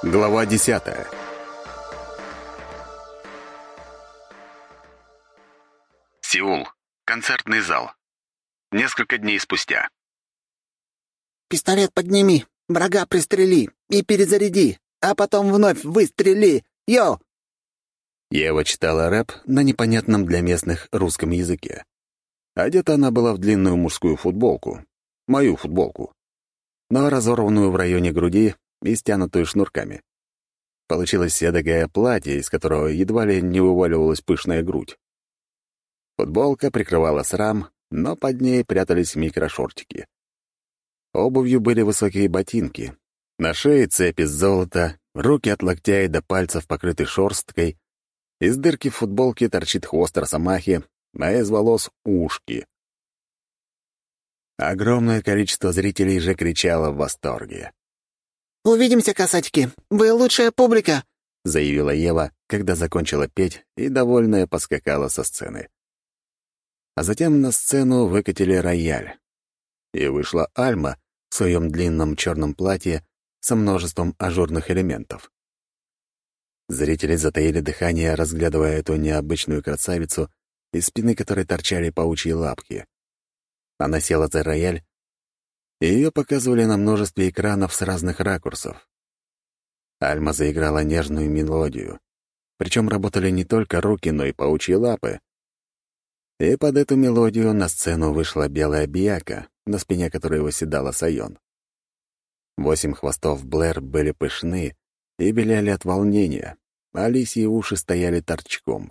Глава 10. Сеул. Концертный зал. Несколько дней спустя. «Пистолет подними, врага пристрели и перезаряди, а потом вновь выстрели! Йо!» Ева читала рэп на непонятном для местных русском языке. Одета она была в длинную мужскую футболку. Мою футболку. Но разорванную в районе груди и стянутую шнурками. Получилось эдакое платье, из которого едва ли не вываливалась пышная грудь. Футболка прикрывала срам, но под ней прятались микрошортики. Обувью были высокие ботинки. На шее цепь из золота, руки от локтя и до пальцев покрыты шерсткой. Из дырки в футболке торчит хвост росомахи, а из волос — ушки. Огромное количество зрителей же кричало в восторге. «Увидимся, касатики! Вы лучшая публика!» — заявила Ева, когда закончила петь и, довольная, поскакала со сцены. А затем на сцену выкатили рояль. И вышла Альма в своем длинном черном платье со множеством ажурных элементов. Зрители затаили дыхание, разглядывая эту необычную красавицу, из спины которой торчали паучьи лапки. Она села за рояль, и ее показывали на множестве экранов с разных ракурсов. Альма заиграла нежную мелодию. Причем работали не только руки, но и паучьи лапы. И под эту мелодию на сцену вышла белая бияка, на спине которой восседала Сайон. 8 хвостов Блэр были пышны и беляли от волнения, а лисьи уши стояли торчком.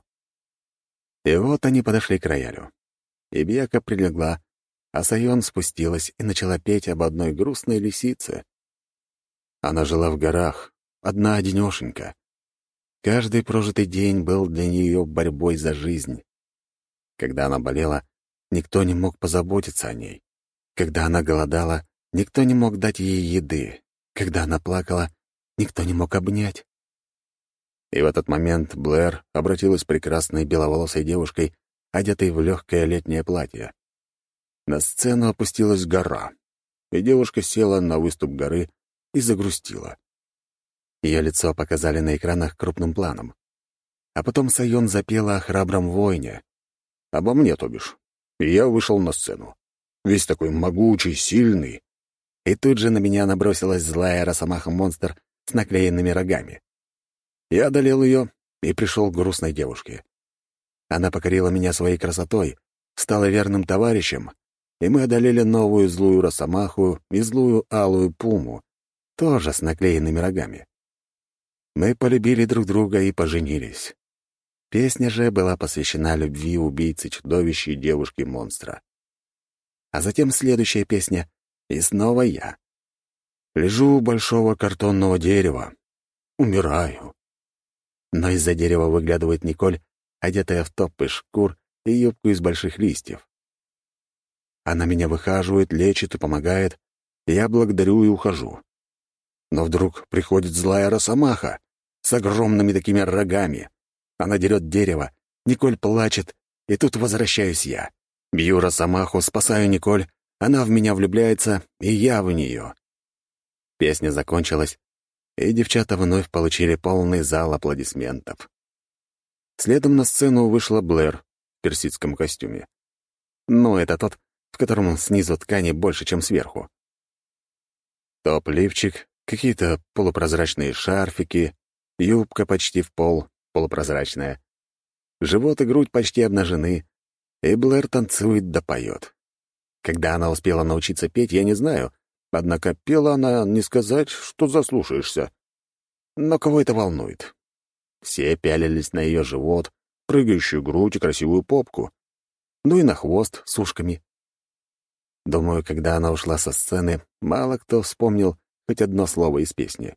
И вот они подошли к роялю. И бияка прилегла, а Сайон спустилась и начала петь об одной грустной лисице. Она жила в горах, одна-одинёшенька. Каждый прожитый день был для нее борьбой за жизнь. Когда она болела, никто не мог позаботиться о ней. Когда она голодала, никто не мог дать ей еды. Когда она плакала, никто не мог обнять. И в этот момент Блэр обратилась прекрасной беловолосой девушкой, одетой в легкое летнее платье. На сцену опустилась гора, и девушка села на выступ горы и загрустила. Ее лицо показали на экранах крупным планом. А потом Сайон запела о храбром воине. Обо мне, то бишь. И я вышел на сцену. Весь такой могучий, сильный. И тут же на меня набросилась злая росомаха-монстр с наклеенными рогами. Я одолел ее и пришел к грустной девушке. Она покорила меня своей красотой, стала верным товарищем, и мы одолели новую злую росомаху и злую алую пуму, тоже с наклеенными рогами. Мы полюбили друг друга и поженились. Песня же была посвящена любви убийцы-чудовища и девушки-монстра. А затем следующая песня, и снова я. Лежу у большого картонного дерева. Умираю. Но из-за дерева выглядывает Николь, одетая в топ из шкур и юбку из больших листьев. Она меня выхаживает, лечит и помогает. Я благодарю и ухожу. Но вдруг приходит злая росомаха с огромными такими рогами. Она дерет дерево, Николь плачет, и тут возвращаюсь я. Бью росомаху, спасаю Николь, она в меня влюбляется, и я в нее. Песня закончилась, и девчата вновь получили полный зал аплодисментов. Следом на сцену вышла Блэр в персидском костюме. Ну, это тот, в котором снизу ткани больше, чем сверху. Топ-лифчик, какие-то полупрозрачные шарфики, юбка почти в пол, полупрозрачная. Живот и грудь почти обнажены, и Блэр танцует да поет. Когда она успела научиться петь, я не знаю, однако пела она не сказать, что заслушаешься. Но кого это волнует? Все пялились на ее живот, прыгающую грудь и красивую попку, ну и на хвост с ушками. Думаю, когда она ушла со сцены, мало кто вспомнил хоть одно слово из песни.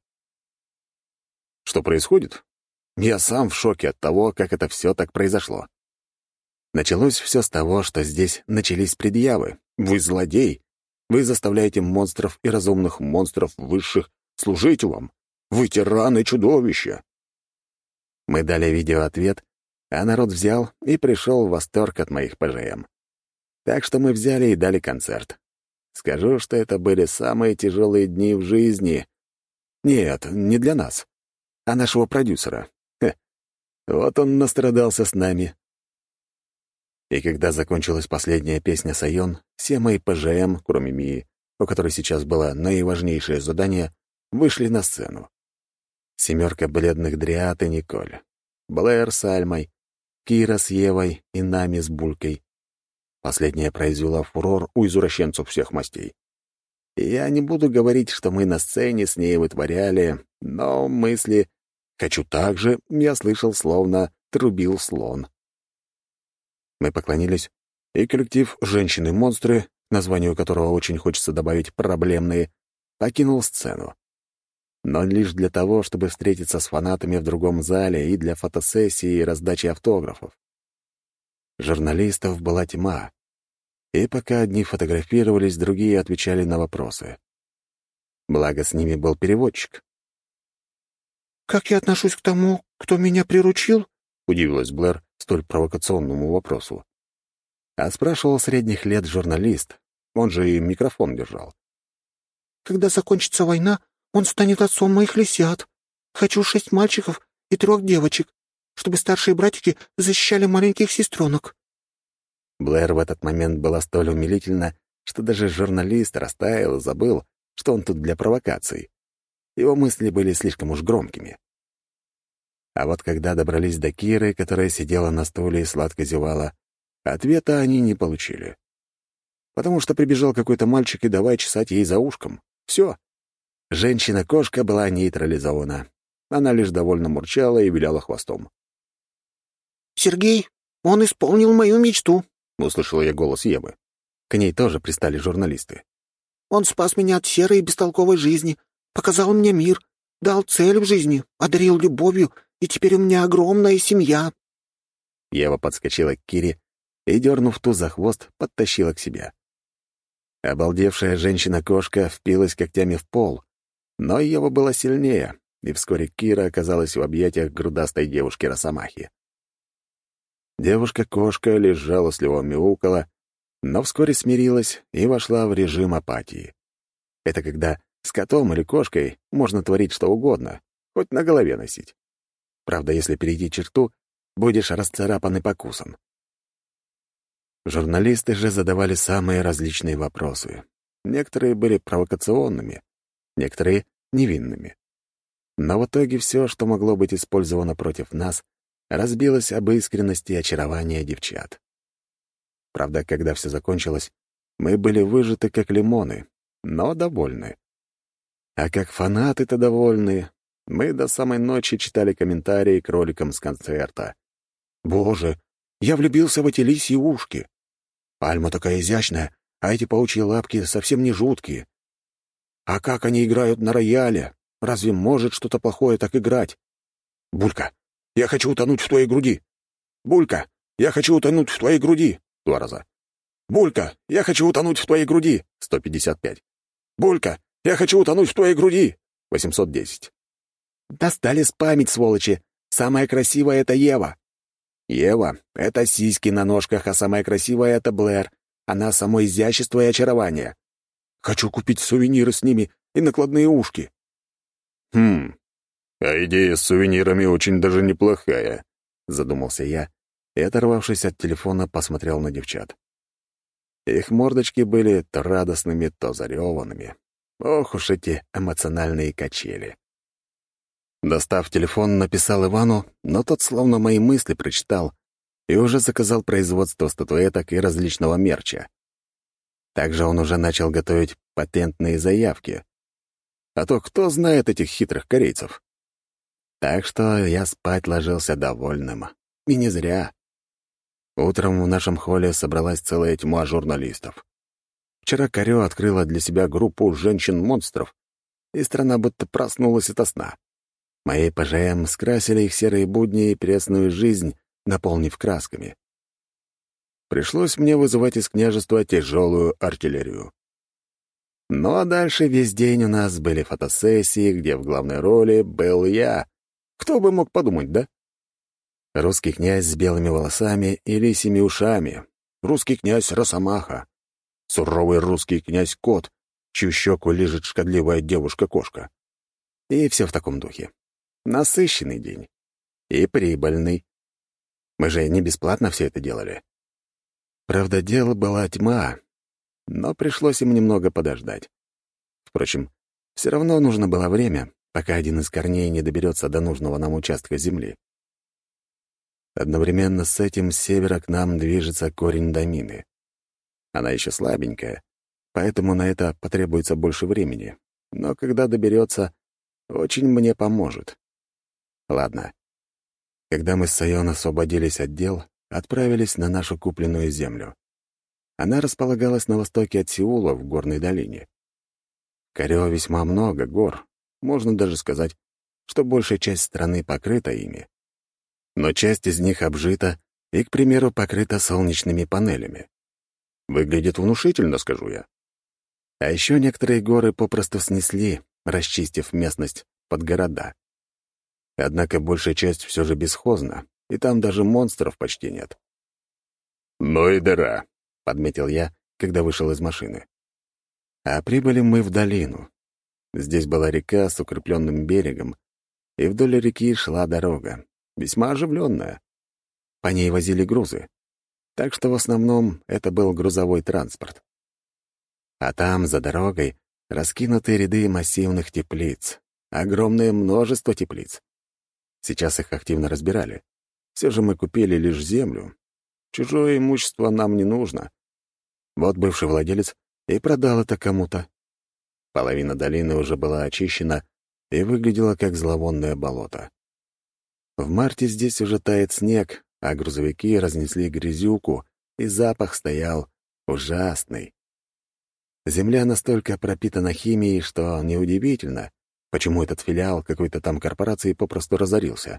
Что происходит? Я сам в шоке от того, как это все так произошло. Началось все с того, что здесь начались предъявы. Вы злодей. Вы заставляете монстров и разумных монстров высших служить вам. Вы тираны и чудовища. Мы дали видеоответ, а народ взял и пришел в восторг от моих ПЖМ. Так что мы взяли и дали концерт. Скажу, что это были самые тяжелые дни в жизни. Нет, не для нас, а нашего продюсера. Вот он настрадался с нами. И когда закончилась последняя песня «Сайон», все мои ПЖМ, кроме Мии, у которой сейчас было наиважнейшее задание, вышли на сцену. 7 бледных дриад и Николь, Блэр с Альмой, Кира с Евой и нами с Булькой. Последняя произвела фурор у извращенцев всех мастей. И я не буду говорить, что мы на сцене с ней вытворяли, но мысли «хочу так же» я слышал, словно трубил слон. Мы поклонились, и коллектив «Женщины-монстры», к названию которого очень хочется добавить «проблемные», покинул сцену. Но лишь для того, чтобы встретиться с фанатами в другом зале и для фотосессии и раздачи автографов. Журналистов была тьма, и пока одни фотографировались, другие отвечали на вопросы. Благо, с ними был переводчик. «Как я отношусь к тому, кто меня приручил?» — удивилась Блэр столь провокационному вопросу. А спрашивал средних лет журналист, он же и микрофон держал. «Когда закончится война, он станет отцом моих лисят. Хочу 6 мальчиков и 3 девочек, чтобы старшие братики защищали маленьких сестренок». Блэр в этот момент была столь умилительна, что даже журналист растаял и забыл, что он тут для провокаций. Его мысли были слишком уж громкими. А вот когда добрались до Киры, которая сидела на стуле и сладко зевала, ответа они не получили. Потому что прибежал какой-то мальчик и давай чесать ей за ушком. Все. Женщина-кошка была нейтрализована. Она лишь довольно мурчала и виляла хвостом. «Сергей, он исполнил мою мечту», — услышал я голос Евы. К ней тоже пристали журналисты. «Он спас меня от серой и бестолковой жизни, показал мне мир, дал цель в жизни, одарил любовью, и теперь у меня огромная семья». Ева подскочила к Кире и, дернув ту за хвост, подтащила к себе. Обалдевшая женщина-кошка впилась когтями в пол, но Ева была сильнее, и вскоре Кира оказалась в объятиях грудастой девушки-росомахи. Девушка-кошка лишь жалостливо мяукала, но вскоре смирилась и вошла в режим апатии. Это когда с котом или кошкой можно творить что угодно, хоть на голове носить. Правда, если перейти черту, будешь расцарапан и покусан. Журналисты же задавали самые различные вопросы. Некоторые были провокационными, некоторые — невинными. Но в итоге все, что могло быть использовано против нас, разбилось об искренности и очаровании девчат. Правда, когда все закончилось, мы были выжаты как лимоны, но довольны. А как фанаты-то довольны. Мы до самой ночи читали комментарии к роликам с концерта. «Боже, я влюбился в эти лисьи ушки. Альма такая изящная, а эти паучьи лапки совсем не жуткие. А как они играют на рояле? Разве может что-то плохое так играть? Булька, я хочу утонуть в твоей груди. Булька, я хочу утонуть в твоей груди. 2 раза. Булька, я хочу утонуть в твоей груди. 155. Булька, я хочу утонуть в твоей груди. 810. Достали спамить, сволочи. Самая красивая — это Ева. Ева — это сиськи на ножках, а самая красивая — это Блэр. Она само изящество и очарование. Хочу купить сувениры с ними и накладные ушки. А идея с сувенирами очень даже неплохая, задумался я и, оторвавшись от телефона, посмотрел на девчат. Их мордочки были то радостными, то зареванными. Ох уж эти эмоциональные качели. Достав телефон, написал Ивану, но тот словно мои мысли прочитал и уже заказал производство статуэток и различного мерча. Также он уже начал готовить патентные заявки. А то кто знает этих хитрых корейцев? Так что я спать ложился довольным. И не зря. Утром в нашем холле собралась целая тьма журналистов. Вчера Корё открыла для себя группу «Женщин-монстров», и страна будто проснулась ото сна. Мои ПЖМ скрасили их серые будни и пресную жизнь, наполнив красками. Пришлось мне вызывать из княжества тяжелую артиллерию. Ну а дальше весь день у нас были фотосессии, где в главной роли был я. Кто бы мог подумать, да? Русский князь с белыми волосами и лисьими ушами. Русский князь Росомаха. Суровый русский князь Кот, чью щеку лижет шкодливая девушка-кошка. И все в таком духе. Насыщенный день. И прибыльный. Мы же не бесплатно все это делали. Правда, дело была тьма, но пришлось им немного подождать. Впрочем, все равно нужно было время, пока один из корней не доберется до нужного нам участка земли. Одновременно с этим с севера к нам движется корень домины. Она еще слабенькая, поэтому на это потребуется больше времени. Но когда доберется, очень мне поможет. Ладно. Когда мы с Сайон освободились от дел, отправились на нашу купленную землю. Она располагалась на востоке от Сеула, в горной долине. В Корё весьма много гор. Можно даже сказать, что большая часть страны покрыта ими. Но часть из них обжита и, к примеру, покрыта солнечными панелями. Выглядит внушительно, скажу я. А еще некоторые горы попросту снесли, расчистив местность под города. Однако большая часть все же бесхозна, и там даже монстров почти нет. «Ну и дыра», — подметил я, когда вышел из машины. А прибыли мы в долину. Здесь была река с укрепленным берегом, и вдоль реки шла дорога, весьма оживленная. По ней возили грузы, так что в основном это был грузовой транспорт. А там, за дорогой, раскинуты ряды массивных теплиц, огромное множество теплиц. Сейчас их активно разбирали. Все же мы купили лишь землю. Чужое имущество нам не нужно. Вот бывший владелец и продал это кому-то. Половина долины уже была очищена и выглядела как зловонное болото. В марте здесь уже тает снег, а грузовики разнесли грязюку, и запах стоял ужасный. Земля настолько пропитана химией, что неудивительно, почему этот филиал какой-то там корпорации попросту разорился.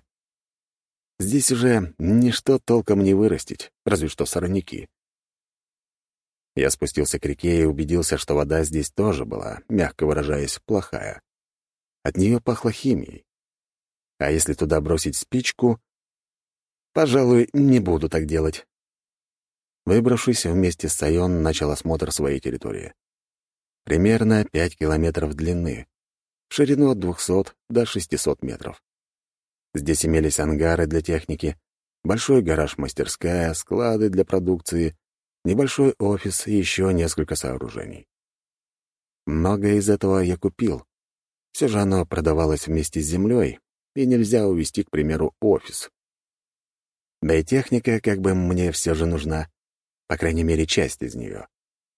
Здесь уже ничто толком не вырастить, разве что сорняки. Я спустился к реке и убедился, что вода здесь тоже была, мягко выражаясь, плохая. От нее пахло химией. А если туда бросить спичку, пожалуй, не буду так делать. Выбравшись вместе с Сайон, начал осмотр своей территории. Примерно 5 километров длины, в ширину от 200 до 600 метров. Здесь имелись ангары для техники, большой гараж-мастерская, склады для продукции, небольшой офис и еще несколько сооружений. Многое из этого я купил. Все же оно продавалось вместе с землей, и нельзя увезти, к примеру, офис. Да и техника как бы мне все же нужна, по крайней мере, часть из нее.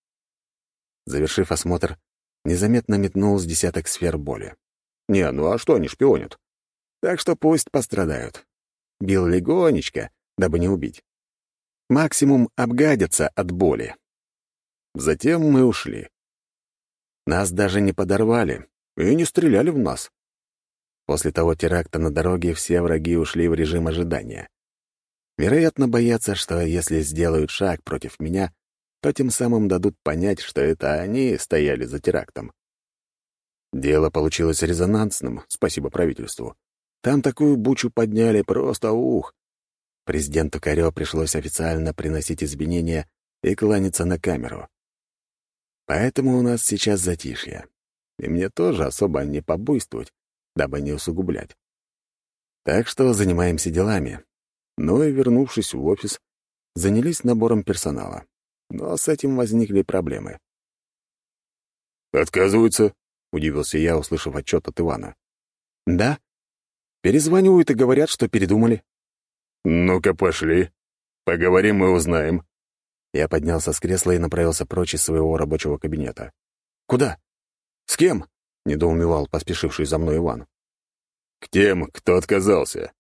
Завершив осмотр, незаметно метнул с десяток сфер боли. Не, ну а что они шпионят? Так что пусть пострадают. Бил легонечко, дабы не убить. Максимум обгадятся от боли. Затем мы ушли. Нас даже не подорвали и не стреляли в нас. После того теракта на дороге все враги ушли в режим ожидания. Вероятно, боятся, что если сделают шаг против меня, то тем самым дадут понять, что это они стояли за терактом. Дело получилось резонансным, спасибо правительству. Там такую бучу подняли, просто ух. Президенту Корё пришлось официально приносить извинения и кланяться на камеру. Поэтому у нас сейчас затишье. И мне тоже особо не побуйствовать, дабы не усугублять. Так что занимаемся делами. Ну и, вернувшись в офис, занялись набором персонала. Но с этим возникли проблемы. «Отказываются?» — удивился я, услышав отчет от Ивана. «Да. Перезванивают и говорят, что передумали». «Ну-ка, пошли. Поговорим и узнаем». Я поднялся с кресла и направился прочь из своего рабочего кабинета. «Куда? С кем?» — недоумевал поспешивший за мной Иван. «К тем, кто отказался».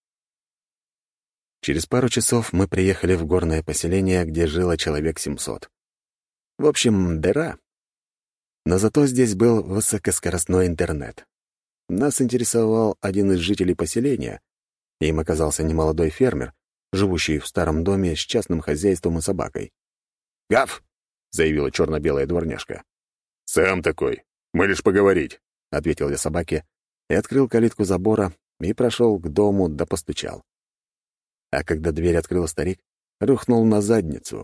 Через пару часов мы приехали в горное поселение, где жило человек 700. В общем, дыра. Но зато здесь был высокоскоростной интернет. Нас интересовал один из жителей поселения. Им оказался немолодой фермер, живущий в старом доме с частным хозяйством и собакой. «Гав!» — заявила черно-белая дворняжка. «Сам такой. Мы лишь поговорить», — ответил я собаке и открыл калитку забора и прошел к дому да постучал. А когда дверь открыл старик, рухнул на задницу.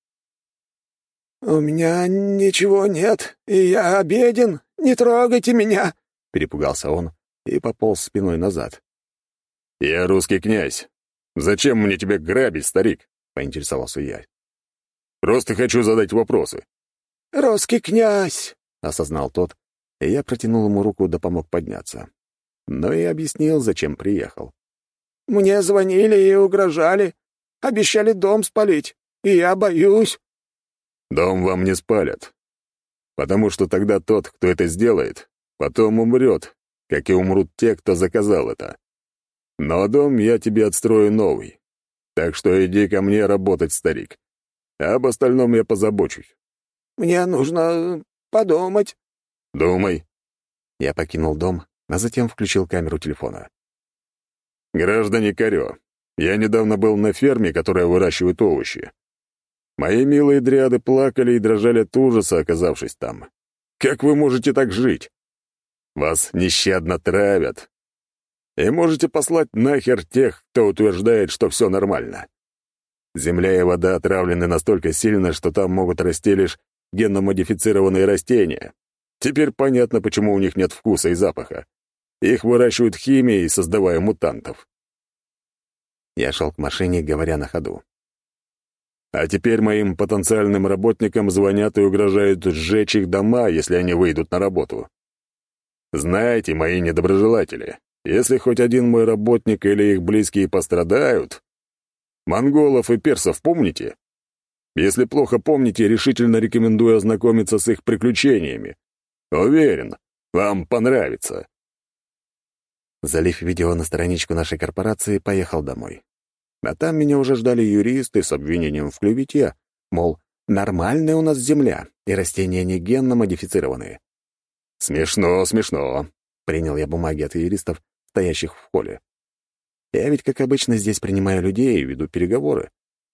«У меня ничего нет, и я беден. Не трогайте меня!» — Перепугался он и пополз спиной назад. «Я русский князь. Зачем мне тебя грабить, старик?» — поинтересовался я. «Просто хочу задать вопросы». «Русский князь!» — осознал тот, и я протянул ему руку да помог подняться. Но и объяснил, зачем приехал. «Мне звонили и угрожали. Обещали дом спалить, и я боюсь». «Дом вам не спалят, потому что тогда тот, кто это сделает, потом умрет, как и умрут те, кто заказал это. Но дом я тебе отстрою новый. Так что иди ко мне работать, старик. А об остальном я позабочусь». «Мне нужно подумать». «Думай». Я покинул дом, а затем включил камеру телефона. «Граждане Карё, я недавно был на ферме, которая выращивает овощи. Мои милые дриады плакали и дрожали от ужаса, оказавшись там. Как вы можете так жить? Вас нещадно травят. И можете послать нахер тех, кто утверждает, что все нормально. Земля и вода отравлены настолько сильно, что там могут расти лишь генно-модифицированные растения. Теперь понятно, почему у них нет вкуса и запаха. Их выращивают химией, создавая мутантов». Я шел к машине, говоря на ходу. «А теперь моим потенциальным работникам звонят и угрожают сжечь их дома, если они выйдут на работу. Знаете, мои недоброжелатели, если хоть один мой работник или их близкие пострадают... Монголов и персов помните? Если плохо помните, решительно рекомендую ознакомиться с их приключениями. Уверен, вам понравится». Залив видео на страничку нашей корпорации, поехал домой. А там меня уже ждали юристы с обвинением в клевете, мол, нормальная у нас земля, и растения не генно-модифицированные. «Смешно, смешно», — принял я бумаги от юристов, стоящих в холле. Я ведь, как обычно, здесь принимаю людей и веду переговоры.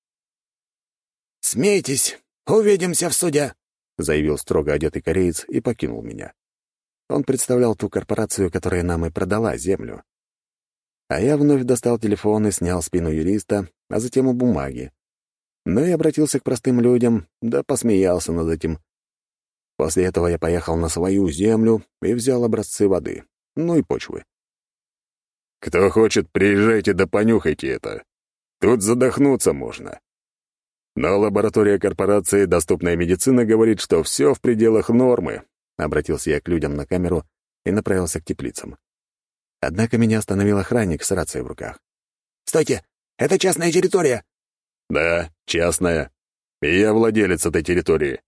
«Смейтесь, увидимся в суде», — заявил строго одетый кореец и покинул меня. Он представлял ту корпорацию, которая нам и продала землю. А я вновь достал телефон и снял спину юриста, а затем и бумаги. Но и обратился к простым людям, да посмеялся над этим. После этого я поехал на свою землю и взял образцы воды, ну и почвы. «Кто хочет, приезжайте да понюхайте это. Тут задохнуться можно». Но лаборатория корпорации «Доступная медицина» говорит, что все в пределах нормы. Обратился я к людям на камеру и направился к теплицам. Однако меня остановил охранник с рацией в руках. «Стойте! Это частная территория!» «Да, частная. И я владелец этой территории».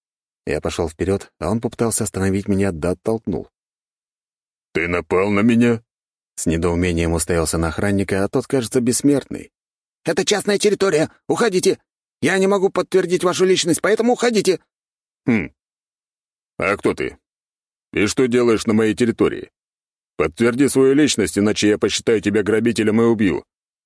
Я пошел вперед, а он попытался остановить меня, да оттолкнул. «Ты напал на меня?» С недоумением уставился на охранника, а тот, кажется, бессмертный. «Это частная территория! Уходите! Я не могу подтвердить вашу личность, поэтому уходите!» «Хм. А кто ты? И что делаешь на моей территории? Подтверди свою личность, иначе я посчитаю тебя грабителем и убью».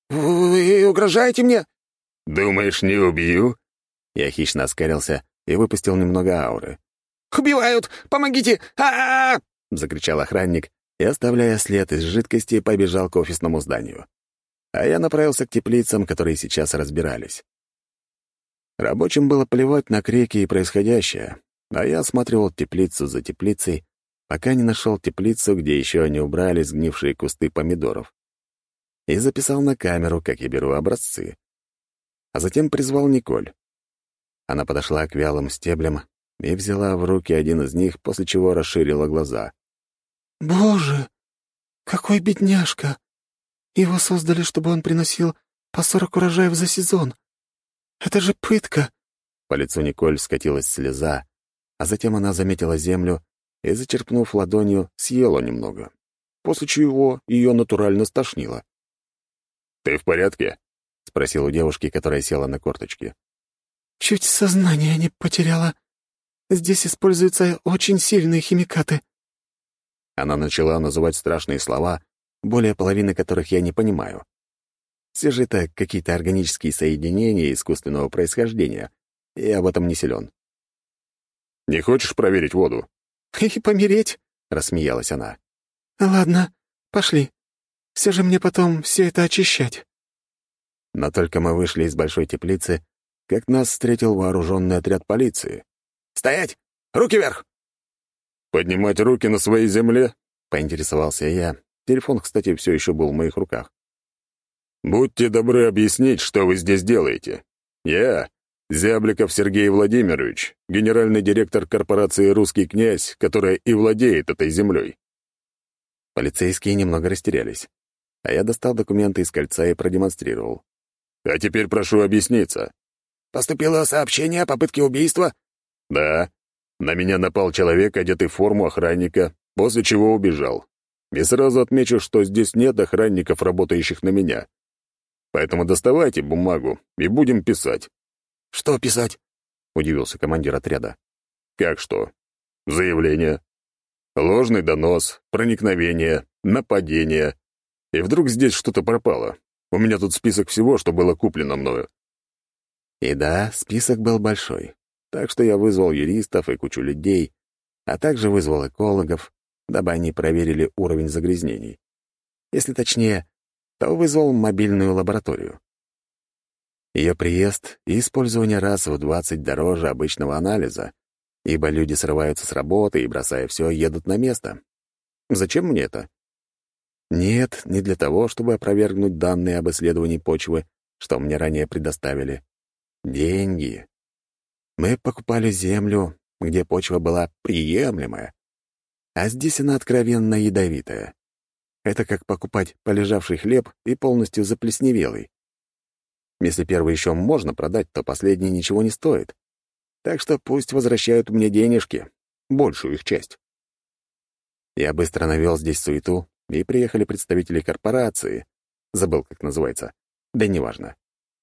«Вы угрожаете мне?» «Думаешь, не убью?» Я хищно оскалился и выпустил немного ауры. «Убивают! Помогите! А-а-а!» — закричал охранник и, оставляя след из жидкости, побежал к офисному зданию. А я направился к теплицам, которые сейчас разбирались. Рабочим было плевать на крики и происходящее, а я осматривал теплицу за теплицей, пока не нашел теплицу, где еще не убрали сгнившие кусты помидоров. И записал на камеру, как я беру образцы. А затем призвал Николь. Она подошла к вялым стеблям и взяла в руки один из них, после чего расширила глаза. «Боже, какой бедняжка! Его создали, чтобы он приносил по 40 урожаев за сезон. Это же пытка!» По лицу Николь скатилась слеза, а затем она заметила землю и, зачерпнув ладонью, съела немного, после чего ее натурально стошнило. «Ты в порядке?» — спросил у девушки, которая села на корточки. «Чуть сознание не потеряла. Здесь используются очень сильные химикаты». Она начала называть страшные слова, более половины которых я не понимаю. Все же это какие-то органические соединения искусственного происхождения, и об этом не силен. «Не хочешь проверить воду?» «И помереть?» — рассмеялась она. «Ладно, пошли. Все же мне потом все это очищать». Но только мы вышли из большой теплицы, как нас встретил вооруженный отряд полиции. «Стоять! Руки вверх!» «Поднимать руки на своей земле? поинтересовался я. Телефон, кстати, все еще был в моих руках. «Будьте добры объяснить, что вы здесь делаете. Я — Зябликов Сергей Владимирович, генеральный директор корпорации «Русский князь», которая и владеет этой землей». Полицейские немного растерялись, а я достал документы из кольца и продемонстрировал. «А теперь прошу объясниться». «Поступило сообщение о попытке убийства?» «Да. На меня напал человек, одетый в форму охранника, после чего убежал. И сразу отмечу, что здесь нет охранников, работающих на меня. Поэтому доставайте бумагу и будем писать». «Что писать?» — удивился командир отряда. «Как что? Заявление. Ложный донос, проникновение, нападение. И вдруг здесь что-то пропало. У меня тут список всего, что было куплено мною». И да, список был большой. Так что я вызвал юристов и кучу людей, а также вызвал экологов, дабы они проверили уровень загрязнений. Если точнее, то вызвал мобильную лабораторию. Ее приезд и использование раз в 20 дороже обычного анализа, ибо люди срываются с работы и, бросая все, едут на место. Зачем мне это? Нет, не для того, чтобы опровергнуть данные об исследовании почвы, что мне ранее предоставили. Деньги. Мы покупали землю, где почва была приемлемая, а здесь она откровенно ядовитая. Это как покупать полежавший хлеб и полностью заплесневелый. Если первый еще можно продать, то последний ничего не стоит. Так что пусть возвращают мне денежки, большую их часть. Я быстро навел здесь суету, и приехали представители корпорации. Забыл, как называется. Да неважно.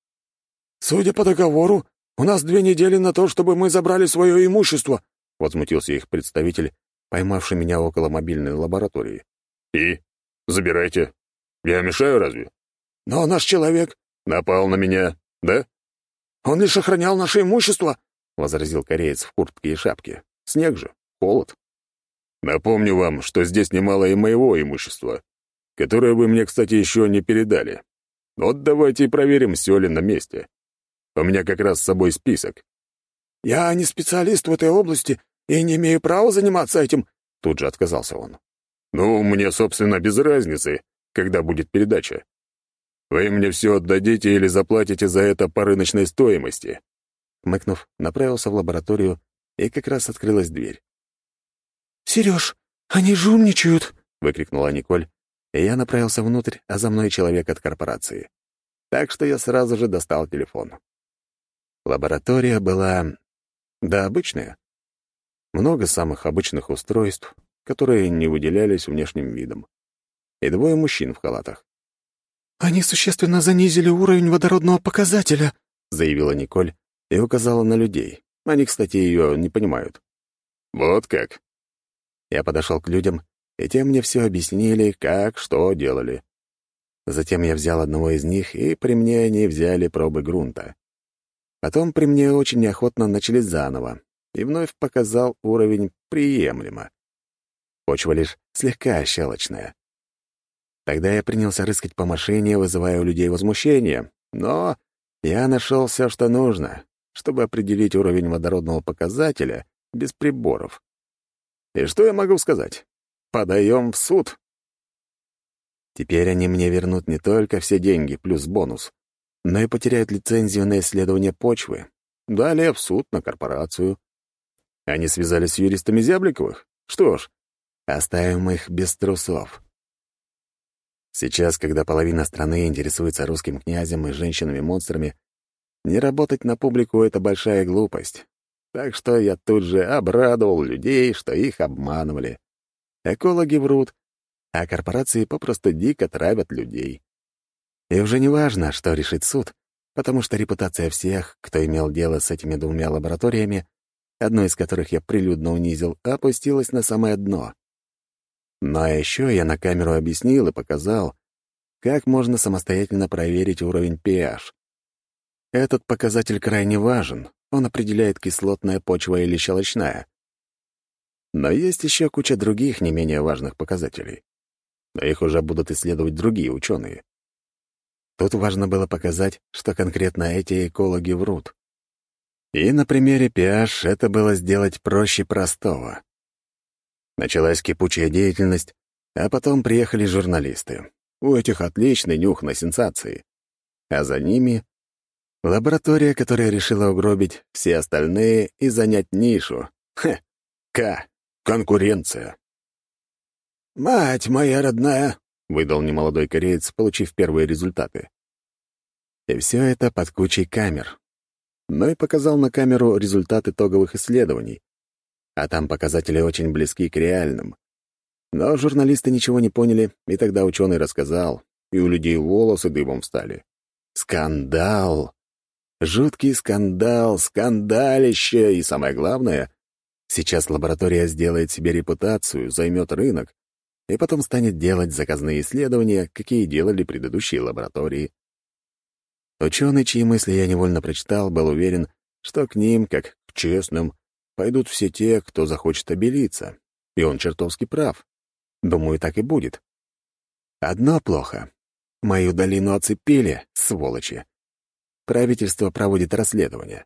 «Судя по договору, у нас 2 недели на то, чтобы мы забрали свое имущество», — возмутился их представитель, поймавший меня около мобильной лаборатории. «И? Забирайте. Я мешаю разве?» «Но наш человек...» «Напал на меня, да?» «Он лишь охранял наше имущество», — возразил кореец в куртке и шапке. «Снег же, холод». «Напомню вам, что здесь немало и моего имущества, которое вы мне, кстати, еще не передали. Вот давайте и проверим, все ли на месте. У меня как раз с собой список». «Я не специалист в этой области и не имею права заниматься этим», — тут же отказался он. «Ну, мне, собственно, без разницы, когда будет передача. Вы мне все отдадите или заплатите за это по рыночной стоимости». Мыкнув, направился в лабораторию, и как раз открылась дверь. «Сереж, они жульничают!» — выкрикнула Николь, и я направился внутрь, а за мной человек от корпорации. Так что я сразу же достал телефон. Лаборатория была... да, обычная. Много самых обычных устройств, которые не выделялись внешним видом. И 2 мужчин в халатах. «Они существенно занизили уровень водородного показателя», — заявила Николь и указала на людей. Они, кстати, ее не понимают. «Вот как?» Я подошел к людям, и те мне все объяснили, как, что делали. Затем я взял одного из них, и при мне они взяли пробы грунта. Потом при мне очень неохотно начали заново, и вновь показал уровень приемлемо. Почва лишь слегка щелочная. Тогда я принялся рыскать по машине, вызывая у людей возмущение, но я нашел все, что нужно, чтобы определить уровень водородного показателя без приборов. И что я могу сказать? Подаем в суд. Теперь они мне вернут не только все деньги плюс бонус, но и потеряют лицензию на исследование почвы. Далее в суд на корпорацию. Они связались с юристами Зябликовых? Что ж, оставим их без трусов. Сейчас, когда половина страны интересуется русским князем и женщинами-монстрами, не работать на публику — это большая глупость. Так что я тут же обрадовал людей, что их обманывали. Экологи врут, а корпорации попросту дико травят людей. И уже не важно, что решит суд, потому что репутация всех, кто имел дело с этими 2 лабораториями, одну из которых я прилюдно унизил, опустилась на самое дно. Но еще я на камеру объяснил и показал, как можно самостоятельно проверить уровень pH. Этот показатель крайне важен, он определяет, кислотная почва или щелочная. Но есть еще куча других не менее важных показателей. Но их уже будут исследовать другие ученые. Тут важно было показать, что конкретно эти экологи врут. И на примере pH это было сделать проще простого. Началась кипучая деятельность, А потом приехали журналисты. У этих отличный нюх на сенсации. А за ними — лаборатория, которая решила угробить все остальные и занять нишу. Конкуренция. «Мать моя родная!» — выдал немолодой кореец, получив первые результаты. И все это под кучей камер. Но и показал на камеру результат итоговых исследований. А там показатели очень близки к реальным. Но журналисты ничего не поняли, и тогда ученый рассказал, и у людей волосы дыбом встали. Скандал! Жуткий скандал, скандалище! И самое главное, сейчас лаборатория сделает себе репутацию, займет рынок, и потом станет делать заказные исследования, какие делали предыдущие лаборатории. Ученый, чьи мысли я невольно прочитал, был уверен, что к ним, как к честным, пойдут все те, кто захочет обелиться. И он чертовски прав. Думаю, так и будет. Одно плохо. Мою долину оцепили, сволочи. Правительство проводит расследование.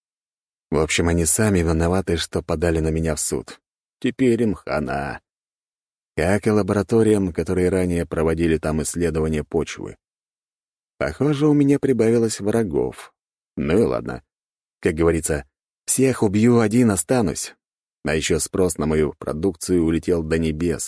В общем, они сами виноваты, что подали на меня в суд. Теперь им хана. Как и лабораториям, которые ранее проводили там исследования почвы. Похоже, у меня прибавилось врагов. Ну и ладно. Как говорится, всех убью, один останусь. А еще спрос на мою продукцию улетел до небес.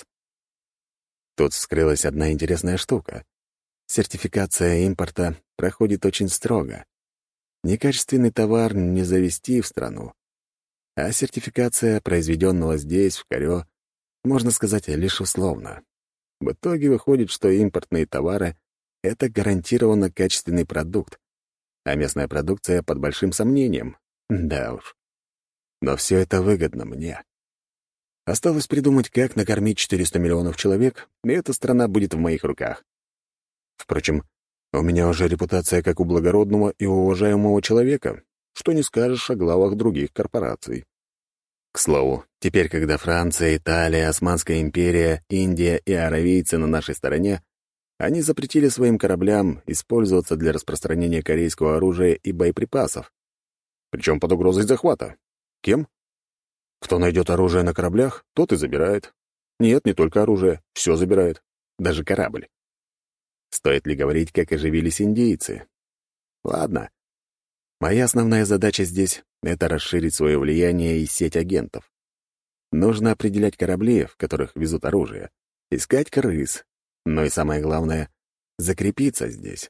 Тут вскрылась одна интересная штука. Сертификация импорта проходит очень строго. Некачественный товар не завезти в страну. А сертификация произведенного здесь, в Корё, можно сказать, лишь условно. В итоге выходит, что импортные товары — это гарантированно качественный продукт, а местная продукция под большим сомнением. Да уж. Но все это выгодно мне. Осталось придумать, как накормить 400 миллионов человек, и эта страна будет в моих руках. Впрочем, у меня уже репутация как у благородного и уважаемого человека, что не скажешь о главах других корпораций. К слову, теперь, когда Франция, Италия, Османская империя, Индия и аравийцы на нашей стороне, они запретили своим кораблям использоваться для распространения корейского оружия и боеприпасов. Причем под угрозой захвата. Кем? Кто найдет оружие на кораблях, тот и забирает. Нет, не только оружие, все забирает. Даже корабль. Стоит ли говорить, как оживились индейцы? Ладно. Моя основная задача здесь — это расширить свое влияние и сеть агентов. Нужно определять корабли, в которых везут оружие, искать крыс, но и самое главное — закрепиться здесь.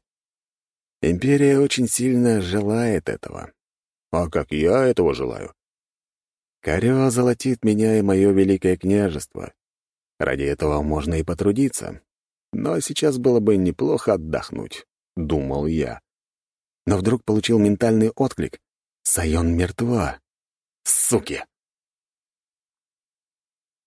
Империя очень сильно желает этого. А как я этого желаю? Корё золотит меня и мое великое княжество. Ради этого можно и потрудиться. Но сейчас было бы неплохо отдохнуть, думал я. Но вдруг получил ментальный отклик. Сайон мертва. Суки!